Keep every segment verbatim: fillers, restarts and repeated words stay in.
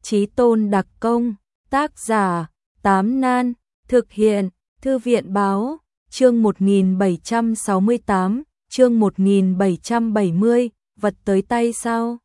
Chí tôn đặc công, tác giả, Tám Nan, thực hiện, Thư viện báo, chương một nghìn bảy trăm sáu mươi tám, chương một nghìn bảy trăm bảy mươi, vật tới tay sao?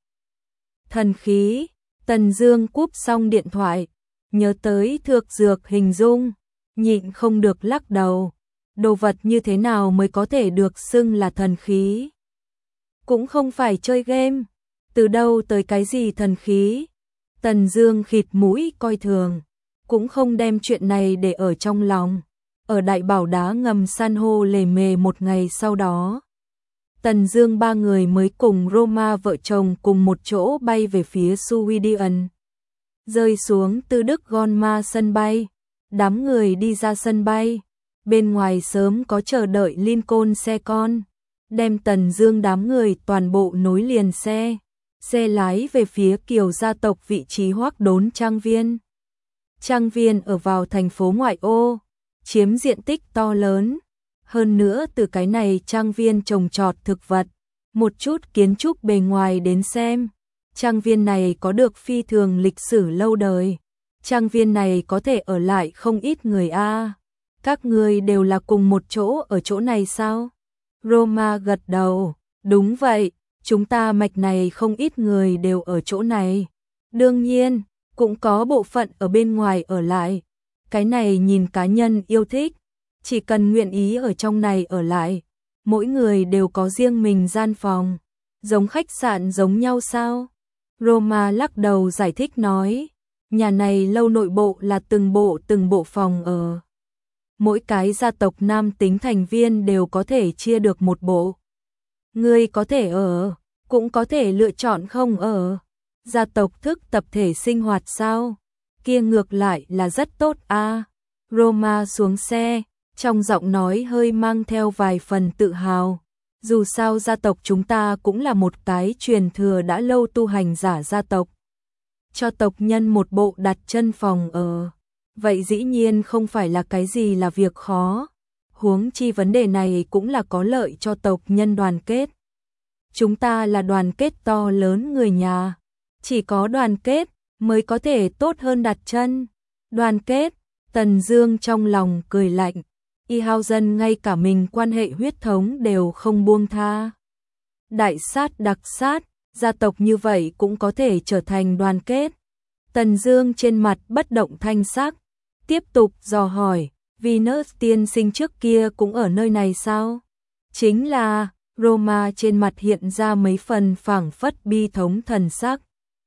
Thần khí, Tần Dương cúp xong điện thoại, nhớ tới thược dược hình dung, nhịn không được lắc đầu, đồ vật như thế nào mới có thể được xưng là thần khí? Cũng không phải chơi game, từ đâu tới cái gì thần khí? Tần Dương khịt mũi coi thường, cũng không đem chuyện này để ở trong lòng. Ở đại bảo đá ngầm san hô lề mề một ngày sau đó, Tần Dương ba người mới cùng Roma vợ chồng cùng một chỗ bay về phía Sweden. Rơi xuống từ Đức Gonma sân bay, đám người đi ra sân bay, bên ngoài sớm có chờ đợi Lincoln xe con, đem Tần Dương đám người toàn bộ nối liền xe, xe lái về phía Kiều gia tộc vị trí Hoắc Đốn trang viên. Trang viên ở vào thành phố ngoại ô, chiếm diện tích to lớn. Hơn nữa từ cái này trang viên trồng trọt thực vật, một chút kiến trúc bề ngoài đến xem, trang viên này có được phi thường lịch sử lâu đời. Trang viên này có thể ở lại không ít người a. À. Các người đều là cùng một chỗ ở chỗ này sao? Roma gật đầu, đúng vậy, chúng ta mạch này không ít người đều ở chỗ này. Đương nhiên, cũng có bộ phận ở bên ngoài ở lại. Cái này nhìn cá nhân yêu thích. Chỉ cần nguyện ý ở trong này ở lại, mỗi người đều có riêng mình gian phòng, giống khách sạn giống nhau sao? Roma lắc đầu giải thích nói, nhà này lâu nội bộ là từng bộ từng bộ phòng ở. Mỗi cái gia tộc nam tính thành viên đều có thể chia được một bộ. Người có thể ở, cũng có thể lựa chọn không ở. Gia tộc thức tập thể sinh hoạt sao? Kia ngược lại là rất tốt a. À. Roma xuống xe, trong giọng nói hơi mang theo vài phần tự hào. Dù sao gia tộc chúng ta cũng là một cái truyền thừa đã lâu tu hành giả gia tộc. Cho tộc nhân một bộ đặt chân phòng ở, vậy dĩ nhiên không phải là cái gì là việc khó. Huống chi vấn đề này cũng là có lợi cho tộc nhân đoàn kết. Chúng ta là đoàn kết to lớn người nhà. Chỉ có đoàn kết mới có thể tốt hơn đặt chân. Đoàn kết, Tần Dương trong lòng cười lạnh. Y hao dân ngay cả mình quan hệ huyết thống đều không buông tha. Đại sát đặc sát, gia tộc như vậy cũng có thể trở thành đoàn kết. Tần Dương trên mặt bất động thanh sắc, tiếp tục dò hỏi, Venus tiên sinh trước kia cũng ở nơi này sao? Chính là, Roma trên mặt hiện ra mấy phần phảng phất bi thống thần sắc.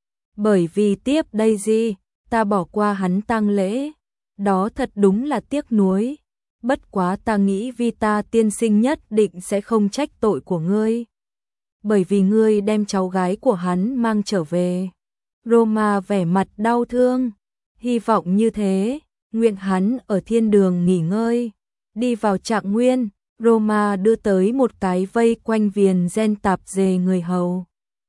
Bởi vì tiếp đây gì, ta bỏ qua hắn tang lễ, đó thật đúng là tiếc nuối. Bất quá ta nghĩ Vita tiên sinh nhất định sẽ không trách tội của ngươi. Bởi vì ngươi đem cháu gái của hắn mang trở về. Roma vẻ mặt đau thương. Hy vọng như thế, nguyện hắn ở thiên đường nghỉ ngơi. Đi vào trạng nguyên, Roma đưa tới một cái vây quanh viền gen tạp dề người hầu.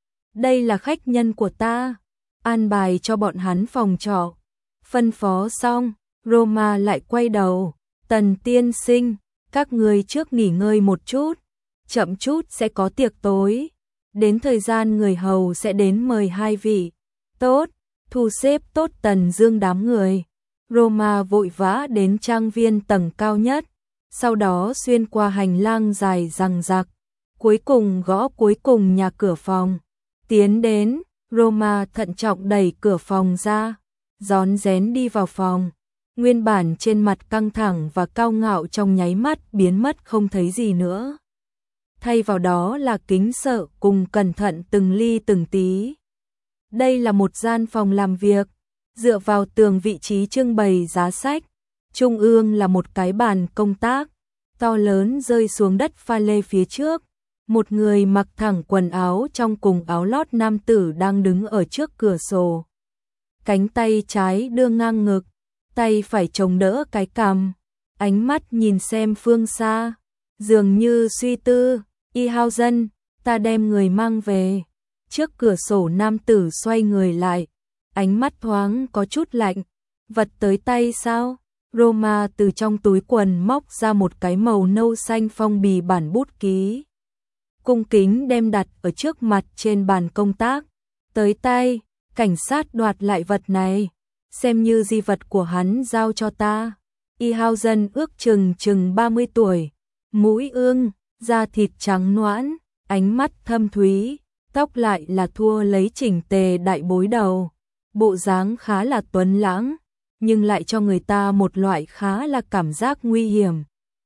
Đây là khách nhân của ta, an bài cho bọn hắn phòng trọ. Phân phó xong, Roma lại quay đầu. Tần tiên sinh, các người trước nghỉ ngơi một chút, chậm chút sẽ có tiệc tối. Đến thời gian người hầu sẽ đến mời hai vị. Tốt, thu xếp tốt Tần Dương đám người. Roma vội vã đến trang viên tầng cao nhất, sau đó xuyên qua hành lang dài dằng dặc, cuối cùng gõ cuối cùng nhà cửa phòng. Tiến đến, Roma thận trọng đẩy cửa phòng ra, rón rén đi vào phòng. Nguyên bản trên mặt căng thẳng và cao ngạo trong nháy mắt biến mất không thấy gì nữa. Thay vào đó là kính sợ cùng cẩn thận từng ly từng tí. Đây là một gian phòng làm việc, dựa vào tường vị trí trưng bày giá sách. Trung ương là một cái bàn công tác, to lớn rơi xuống đất pha lê phía trước. Một người mặc thẳng quần áo trong cùng áo lót nam tử đang đứng ở trước cửa sổ. Cánh tay trái đưa ngang ngực, tay phải chống đỡ cái cằm, ánh mắt nhìn xem phương xa, dường như suy tư. Y hao dân, ta đem người mang về. Trước cửa sổ nam tử xoay người lại, ánh mắt thoáng có chút lạnh. Vật tới tay sao? Roma từ trong túi quần móc ra một cái màu nâu xanh phong bì bản bút ký. Cung kính đem đặt ở trước mặt trên bàn công tác. Tới tay, cảnh sát đoạt lại vật này, xem như di vật của hắn giao cho ta. Y Hao Dân ước chừng chừng ba mươi tuổi, mũi ương, da thịt trắng nõn, ánh mắt thâm thúy, tóc lại là thua lấy chỉnh tề đại bối đầu, bộ dáng khá là tuấn lãng, nhưng lại cho người ta một loại khá là cảm giác nguy hiểm.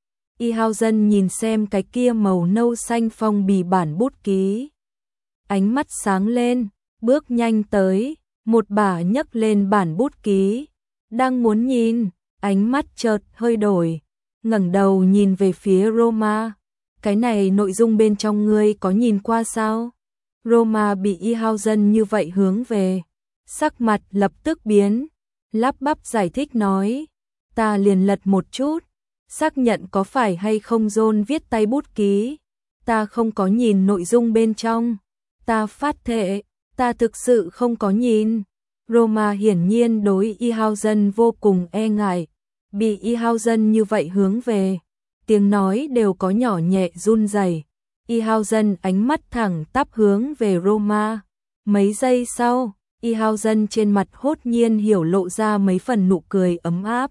Y Hao Dân nhìn xem cái kia màu nâu xanh phong bì bản bút ký, ánh mắt sáng lên, bước nhanh tới, một bả nhấc lên bản bút ký, đang muốn nhìn, ánh mắt chợt hơi đổi, ngẩng đầu nhìn về phía Roma. Cái này nội dung bên trong ngươi có nhìn qua sao? Roma bị Y Hao Dân như vậy hướng về, sắc mặt lập tức biến, lắp bắp giải thích nói, ta liền lật một chút, xác nhận có phải hay không John viết tay bút ký, ta không có nhìn nội dung bên trong, ta phát thệ, ta thực sự không có nhìn. Roma hiển nhiên đối Y Hao Dân vô cùng e ngại, bị Y Hao Dân như vậy hướng về, tiếng nói đều có nhỏ nhẹ run rẩy. Y Hao Dân ánh mắt thẳng tắp hướng về Roma. Mấy giây sau, Y Hao Dân trên mặt hốt nhiên hiểu lộ ra mấy phần nụ cười ấm áp.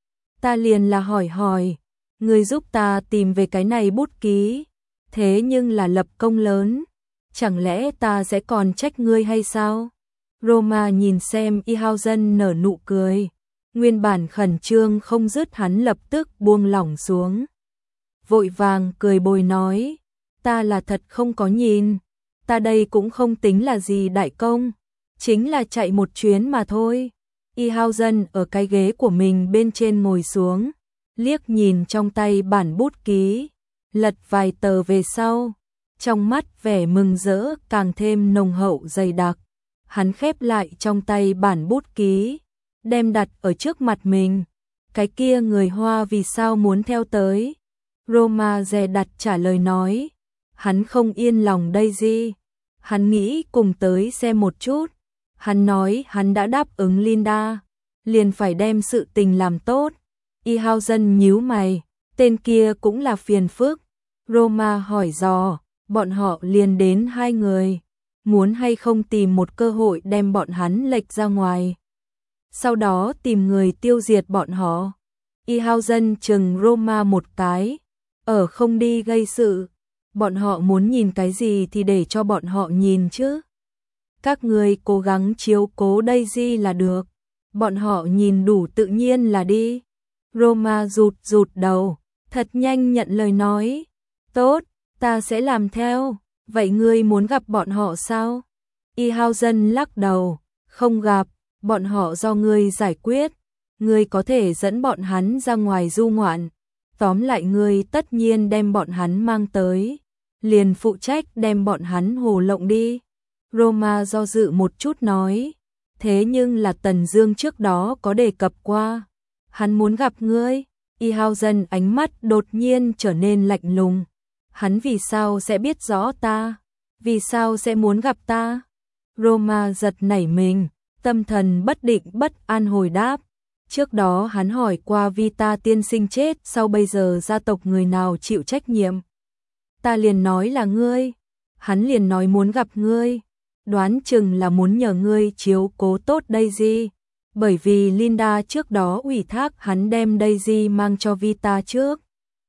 Ta liền là hỏi hỏi, người giúp ta tìm về cái này bút ký, thế nhưng là lập công lớn, chẳng lẽ ta sẽ còn trách ngươi hay sao? Roma nhìn xem Y Hao Dân nở nụ cười, nguyên bản khẩn trương không dứt hắn lập tức buông lỏng xuống. Vội vàng cười bồi nói, ta là thật không có nhìn, ta đây cũng không tính là gì đại công, chính là chạy một chuyến mà thôi. Y Hao Dân ở cái ghế của mình bên trên ngồi xuống, liếc nhìn trong tay bản bút ký, lật vài tờ về sau, trong mắt vẻ mừng rỡ càng thêm nồng hậu dày đặc. Hắn khép lại trong tay bản bút ký, đem đặt ở trước mặt mình. Cái kia người Hoa vì sao muốn theo tới? Roma dè đặt trả lời nói, hắn không yên lòng Daisy, hắn nghĩ cùng tới xem một chút. Hắn nói hắn đã đáp ứng Linda, liền phải đem sự tình làm tốt. Y Hao Dân nhíu mày, tên kia cũng là phiền phức. Roma hỏi dò, bọn họ liền đến hai người, muốn hay không tìm một cơ hội đem bọn hắn lệch ra ngoài, sau đó tìm người tiêu diệt bọn họ. Y Hao Dân chừng Roma một cái, ở không đi gây sự, bọn họ muốn nhìn cái gì thì để cho bọn họ nhìn chứ. Các người cố gắng chiếu cố Daisy là được, bọn họ nhìn đủ tự nhiên là đi. Roma rụt rụt đầu, thật nhanh nhận lời nói, tốt, ta sẽ làm theo. Vậy ngươi muốn gặp bọn họ sao? Y Hao Dân lắc đầu, không gặp, bọn họ do ngươi giải quyết, ngươi có thể dẫn bọn hắn ra ngoài du ngoạn, tóm lại ngươi tất nhiên đem bọn hắn mang tới, liền phụ trách đem bọn hắn hồ lộng đi. Roma do dự một chút nói, thế nhưng là Tần Dương trước đó có đề cập qua, hắn muốn gặp ngươi. Y Hao Dân ánh mắt đột nhiên trở nên lạnh lùng. Hắn vì sao sẽ biết rõ ta? Vì sao sẽ muốn gặp ta? Roma giật nảy mình, tâm thần bất định bất an hồi đáp. Trước đó hắn hỏi qua Vita tiên sinh chết, sau bây giờ gia tộc người nào chịu trách nhiệm? Ta liền nói là ngươi. Hắn liền nói muốn gặp ngươi, đoán chừng là muốn nhờ ngươi chiếu cố tốt Daisy, bởi vì Linda trước đó ủy thác hắn đem Daisy mang cho Vita trước.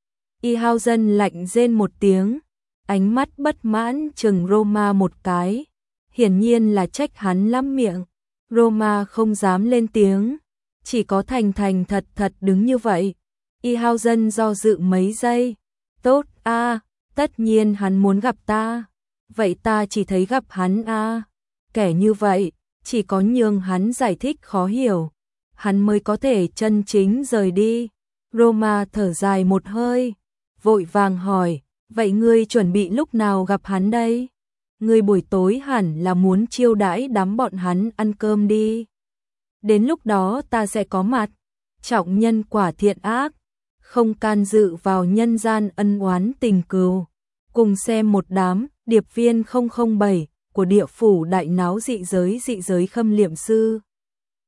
Y Hao Dân lạnh rên một tiếng, ánh mắt bất mãn chừng Roma một cái, hiển nhiên là trách hắn lắm miệng. Roma không dám lên tiếng, chỉ có thành thành thật thật đứng như vậy. Y Hao Dân do dự mấy giây, tốt a, à, tất nhiên hắn muốn gặp ta, vậy ta chỉ thấy gặp hắn a, à. Kẻ như vậy, chỉ có nhường hắn giải thích khó hiểu, hắn mới có thể chân chính rời đi. Roma thở dài một hơi, vội vàng hỏi, vậy ngươi chuẩn bị lúc nào gặp hắn đây? Ngươi buổi tối hẳn là muốn chiêu đãi đám bọn hắn ăn cơm đi. Đến lúc đó ta sẽ có mặt, trọng nhân quả thiện ác, không can dự vào nhân gian ân oán tình cừu. Cùng xem một đám điệp viên không không bảy của địa phủ đại náo dị giới dị giới khâm liệm sư.